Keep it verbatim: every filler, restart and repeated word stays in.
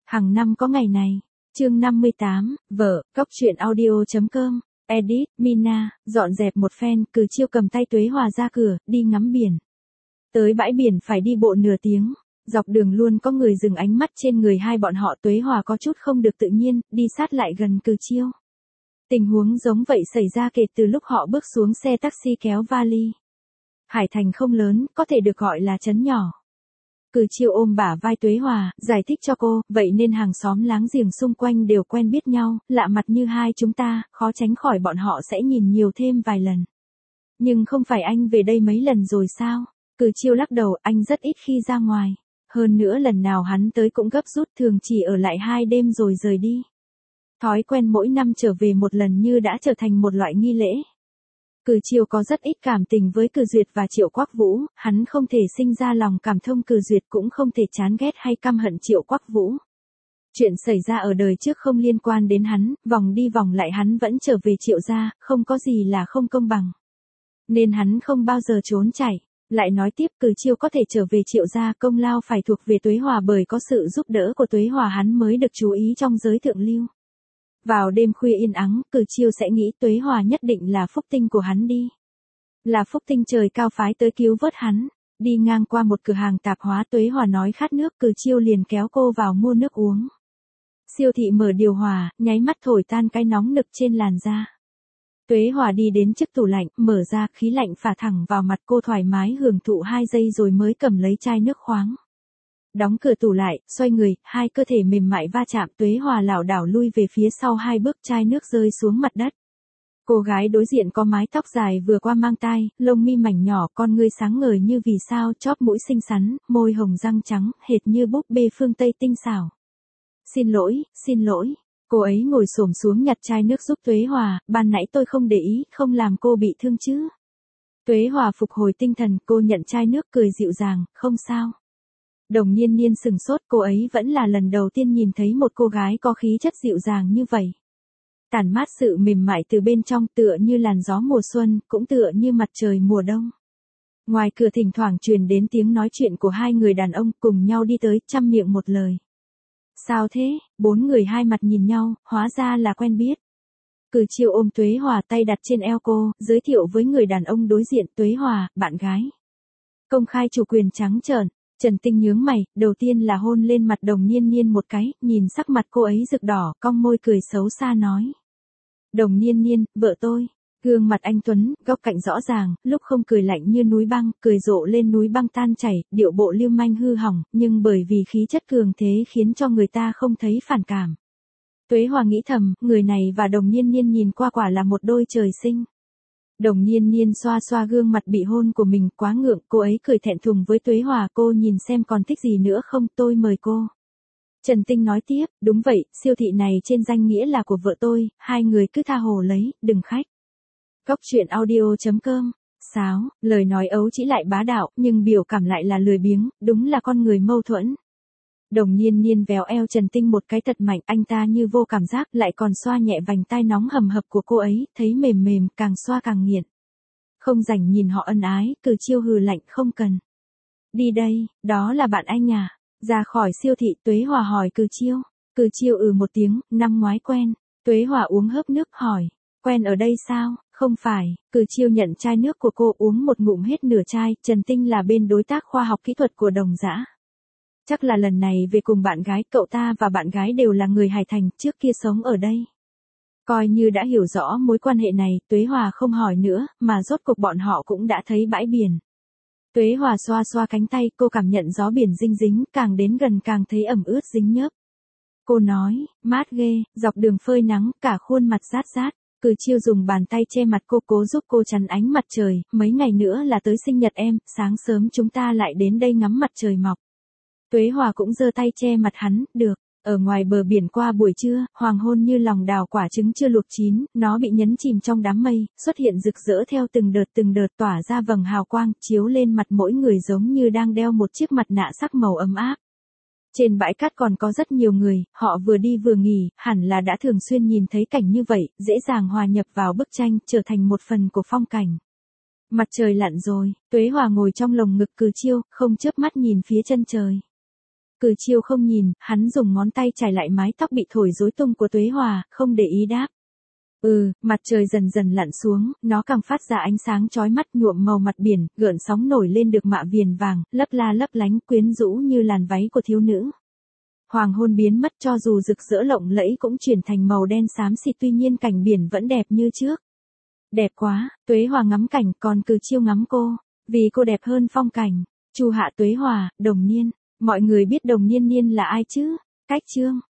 Hàng năm có ngày này. Chương năm mươi tám, vợ, cóc truyện audio.com, edit, Mina, dọn dẹp một phen, Cử Chiêu cầm tay Tuế Hòa ra cửa, đi ngắm biển. Tới bãi biển phải đi bộ nửa tiếng, dọc đường luôn có người dừng ánh mắt trên người hai bọn họ. Tuế Hòa có chút không được tự nhiên, đi sát lại gần Cử Chiêu. Tình huống giống vậy xảy ra kể từ lúc họ bước xuống xe taxi kéo vali. Hải Thành không lớn, có thể được gọi là trấn nhỏ. Cử Chiêu ôm bả vai Tuế Hòa, giải thích cho cô, vậy nên hàng xóm láng giềng xung quanh đều quen biết nhau, lạ mặt như hai chúng ta, khó tránh khỏi bọn họ sẽ nhìn nhiều thêm vài lần. Nhưng không phải anh về đây mấy lần rồi sao? Cử Chiêu lắc đầu, anh rất ít khi ra ngoài. Hơn nữa lần nào hắn tới cũng gấp rút, thường chỉ ở lại hai đêm rồi rời đi. Thói quen mỗi năm trở về một lần như đã trở thành một loại nghi lễ. Cử Chiêu có rất ít cảm tình với Cử Duyệt và Triệu Quắc Vũ, hắn không thể sinh ra lòng cảm thông Cử Duyệt, cũng không thể chán ghét hay căm hận Triệu Quắc Vũ. Chuyện xảy ra ở đời trước không liên quan đến hắn, vòng đi vòng lại hắn vẫn trở về Triệu gia, không có gì là không công bằng. Nên hắn không bao giờ trốn chạy. Lại nói tiếp, Cử Chiêu có thể trở về Triệu gia, công lao phải thuộc về Tuế Hòa, bởi có sự giúp đỡ của Tuế Hòa hắn mới được chú ý trong giới thượng lưu. Vào đêm khuya yên ắng, Cử Chiêu sẽ nghĩ Tuế Hòa nhất định là phúc tinh của hắn đi. Là phúc tinh trời cao phái tới cứu vớt hắn. Đi ngang qua một cửa hàng tạp hóa, Tuế Hòa nói khát nước, Cử Chiêu liền kéo cô vào mua nước uống. Siêu thị mở điều hòa, nháy mắt thổi tan cái nóng nực trên làn da. Tuế Hòa đi đến trước tủ lạnh, mở ra, khí lạnh phả thẳng vào mặt cô, thoải mái hưởng thụ hai giây rồi mới cầm lấy chai nước khoáng. Đóng cửa tủ lại, xoay người, hai cơ thể mềm mại va chạm, Tuế Hòa lảo đảo lui về phía sau hai bước, chai nước rơi xuống mặt đất. Cô gái đối diện có mái tóc dài vừa qua mang tai, lông mi mảnh nhỏ, con ngươi sáng ngời như vì sao, chóp mũi xinh xắn, môi hồng răng trắng, hệt như búp bê phương Tây tinh xảo. Xin lỗi, xin lỗi. Cô ấy ngồi xổm xuống nhặt chai nước giúp Tuế Hòa, ban nãy tôi không để ý, không làm cô bị thương chứ. Tuế Hòa phục hồi tinh thần, cô nhận chai nước cười dịu dàng, không sao. Đồng Nhiên Nhiên sừng sốt, cô ấy vẫn là lần đầu tiên nhìn thấy một cô gái có khí chất dịu dàng như vậy. Tản mát sự mềm mại từ bên trong, tựa như làn gió mùa xuân, cũng tựa như mặt trời mùa đông. Ngoài cửa thỉnh thoảng truyền đến tiếng nói chuyện của hai người đàn ông, cùng nhau đi tới, trăm miệng một lời. Sao thế? Bốn người hai mặt nhìn nhau, hóa ra là quen biết. Cử Chiêu ôm Tuế Hòa, tay đặt trên eo cô, giới thiệu với người đàn ông đối diện, Tuế Hòa, bạn gái. Công khai chủ quyền trắng trợn. Trần Tinh nhướng mày, đầu tiên là hôn lên mặt Đồng Nhiên Nhiên một cái, nhìn sắc mặt cô ấy rực đỏ, cong môi cười xấu xa nói. Đồng Nhiên Nhiên, vợ tôi. Gương mặt anh tuấn, góc cạnh rõ ràng, lúc không cười lạnh như núi băng, cười rộ lên núi băng tan chảy, điệu bộ lưu manh hư hỏng, nhưng bởi vì khí chất cường thế khiến cho người ta không thấy phản cảm. Tuế Hòa nghĩ thầm, người này và Đồng Nhiên Nhiên nhìn qua quả là một đôi trời sinh. Đồng Nhiên Nhiên xoa xoa gương mặt bị hôn của mình, quá ngượng, cô ấy cười thẹn thùng với Tuế Hòa, cô nhìn xem còn thích gì nữa không, tôi mời cô. Trần Tinh nói tiếp, đúng vậy, siêu thị này trên danh nghĩa là của vợ tôi, hai người cứ tha hồ lấy, đừng khách. Cóc truyện audio.com, sáo, lời nói ấu chỉ lại bá đạo, nhưng biểu cảm lại là lười biếng, đúng là con người mâu thuẫn. Đồng Nhiên Nhiên véo eo Trần Tinh một cái thật mạnh, anh ta như vô cảm giác, lại còn xoa nhẹ vành tai nóng hầm hập của cô ấy, thấy mềm mềm, càng xoa càng nghiện. Không rảnh nhìn họ ân ái, Cử Chiêu hừ lạnh, không cần. Đi đây, đó là bạn anh à? Ra khỏi siêu thị, Tuế Hòa hỏi Cử Chiêu. Cử Chiêu ừ một tiếng, năm ngoái quen. Tuế Hòa uống hớp nước, hỏi, quen ở đây sao? Không phải. Cử Chiêu nhận chai nước của cô, uống một ngụm hết nửa chai. Trần Tinh là bên đối tác khoa học kỹ thuật của Đồng Dã. Chắc là lần này về cùng bạn gái, cậu ta và bạn gái đều là người Hải Thành, trước kia sống ở đây. Coi như đã hiểu rõ mối quan hệ này, Tuế Hòa không hỏi nữa, mà rốt cuộc bọn họ cũng đã thấy bãi biển. Tuế Hòa xoa xoa cánh tay, cô cảm nhận gió biển dinh dính, càng đến gần càng thấy ẩm ướt dính nhớp. Cô nói, mát ghê, dọc đường phơi nắng, cả khuôn mặt rát rát. Cử Chiêu dùng bàn tay che mặt cô, cố giúp cô chắn ánh mặt trời, mấy ngày nữa là tới sinh nhật em, sáng sớm chúng ta lại đến đây ngắm mặt trời mọc. Tuế Hòa cũng giơ tay che mặt hắn, được. Ở ngoài bờ biển qua buổi trưa, hoàng hôn như lòng đào quả trứng chưa luộc chín, nó bị nhấn chìm trong đám mây, xuất hiện rực rỡ theo từng đợt từng đợt, tỏa ra vầng hào quang, chiếu lên mặt mỗi người giống như đang đeo một chiếc mặt nạ sắc màu ấm áp. Trên bãi cát còn có rất nhiều người, họ vừa đi vừa nghỉ, hẳn là đã thường xuyên nhìn thấy cảnh như vậy, dễ dàng hòa nhập vào bức tranh, trở thành một phần của phong cảnh. Mặt trời lặn rồi, Tuế Hòa ngồi trong lồng ngực Cử Chiêu, không chớp mắt nhìn phía chân trời. Cử Chiêu không nhìn, hắn dùng ngón tay chải lại mái tóc bị thổi rối tung của Tuế Hòa, không để ý đáp. Ừ, mặt trời dần dần lặn xuống, nó càng phát ra ánh sáng chói mắt nhuộm màu mặt biển, gợn sóng nổi lên được mạ viền vàng, lấp la lấp lánh quyến rũ như làn váy của thiếu nữ. Hoàng hôn biến mất cho dù rực rỡ lộng lẫy cũng chuyển thành màu đen xám xịt, tuy nhiên cảnh biển vẫn đẹp như trước. Đẹp quá, Tuế Hòa ngắm cảnh, còn Cử Chiêu ngắm cô, vì cô đẹp hơn phong cảnh. Chu Hạ Tuế Hòa, Đồng Niên, mọi người biết Đồng Niên Niên là ai chứ? Cách Chương